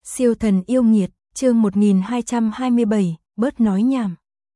Siêu thần yêu nghiệt, chương 1227, bớt nói nhảm.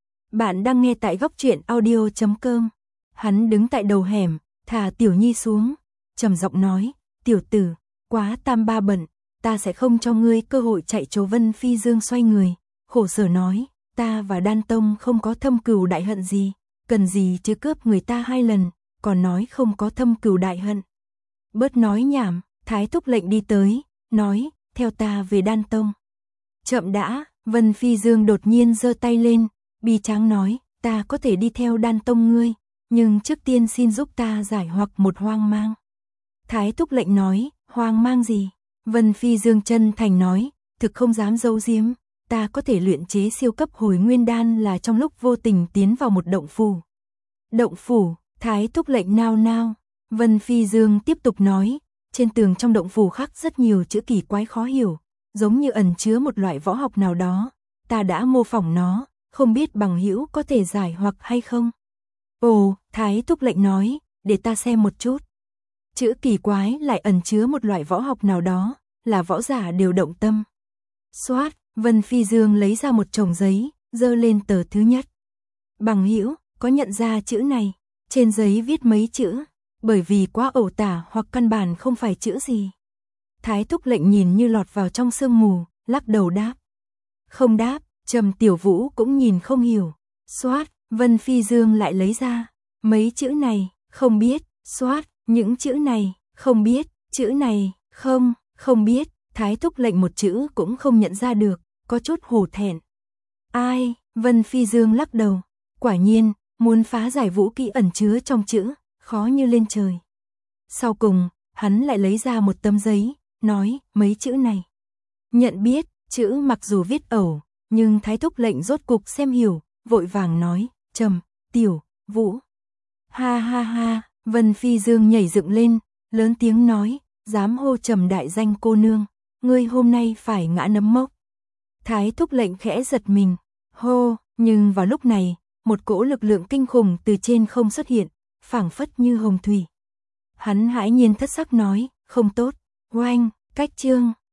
Bạn đang nghe tại góc truyện audio.com. Hắn đứng tại đầu hẻm, thả Tiểu Nhi xuống, trầm giọng nói, tiểu tử, quá tam ba bận, ta sẽ không cho ngươi cơ hội chạy trốn. Vân Phi Dương xoay người, khổ sở nói, ta và Đan Tông không có thâm cừu đại hận gì, cần gì chứ cướp người ta 2 lần, còn nói không có thâm cừu đại hận. Bớt nói nhảm, Thái thúc lệnh đi tới, nói, theo ta về Đan Tông. Chậm đã, Vân Phi Dương đột nhiên giơ tay lên, bi tráng nói, ta có thể đi theo Đan Tông ngươi, nhưng trước tiên xin giúp ta giải hoặc một hoang mang. Thái thúc lệnh nói, hoang mang gì? Vân Phi Dương chân thành nói, thực không dám giấu giếm, ta có thể luyện chế siêu cấp hồi nguyên đan là trong lúc vô tình tiến vào một động phủ. Động phủ, Thái thúc lệnh nao nao. Vân Phi Dương tiếp tục nói, trên tường trong động phủ khắc rất nhiều chữ kỳ quái khó hiểu, giống như ẩn chứa một loại võ học nào đó, ta đã mô phỏng nó, không biết bằng hữu có thể giải hoặc hay không. Ồ, Thái thúc lệnh nói, để ta xem một chút. Chữ kỳ quái lại ẩn chứa một loại võ học nào đó, là võ giả đều động tâm. Xoát, Vân Phi Dương lấy ra một chồng giấy, giơ lên tờ thứ nhất. Bằng hữu, có nhận ra chữ này? Trên giấy viết mấy chữ, bởi vì quá ẩu tả hoặc căn bản không phải chữ gì. Thái thúc lệnh nhìn như lọt vào trong sương mù, lắc đầu đáp. Không đáp, Trầm Tiểu Vũ cũng nhìn không hiểu. Xoát, Vân Phi Dương lại lấy ra. Mấy chữ này, không biết. Xoát, những chữ này, không biết. Chữ này, không biết. Thái thúc lệnh một chữ cũng không nhận ra được, có chút hổ thẹn. Ai, Vân Phi Dương lắc đầu. Quả nhiên, muốn phá giải vũ kỹ ẩn chứa trong chữ, khó như lên trời. Sau cùng, hắn lại lấy ra một tấm giấy, nói, mấy chữ này. Nhận biết, chữ mặc dù viết ẩu, nhưng Thái thúc lệnh rốt cục xem hiểu, vội vàng nói, Trầm, Tiểu, Vũ. Ha ha ha, Vân Phi Dương nhảy dựng lên, lớn tiếng nói, dám hô Trầm đại danh cô nương, ngươi hôm nay phải ngã nấm mốc. Thái thúc lệnh khẽ giật mình, hô, nhưng vào lúc này, một cỗ lực lượng kinh khủng từ trên không xuất hiện, phảng phất như hồng thủy. Hắn hãi nhiên thất sắc nói, không tốt, oanh, cách chương.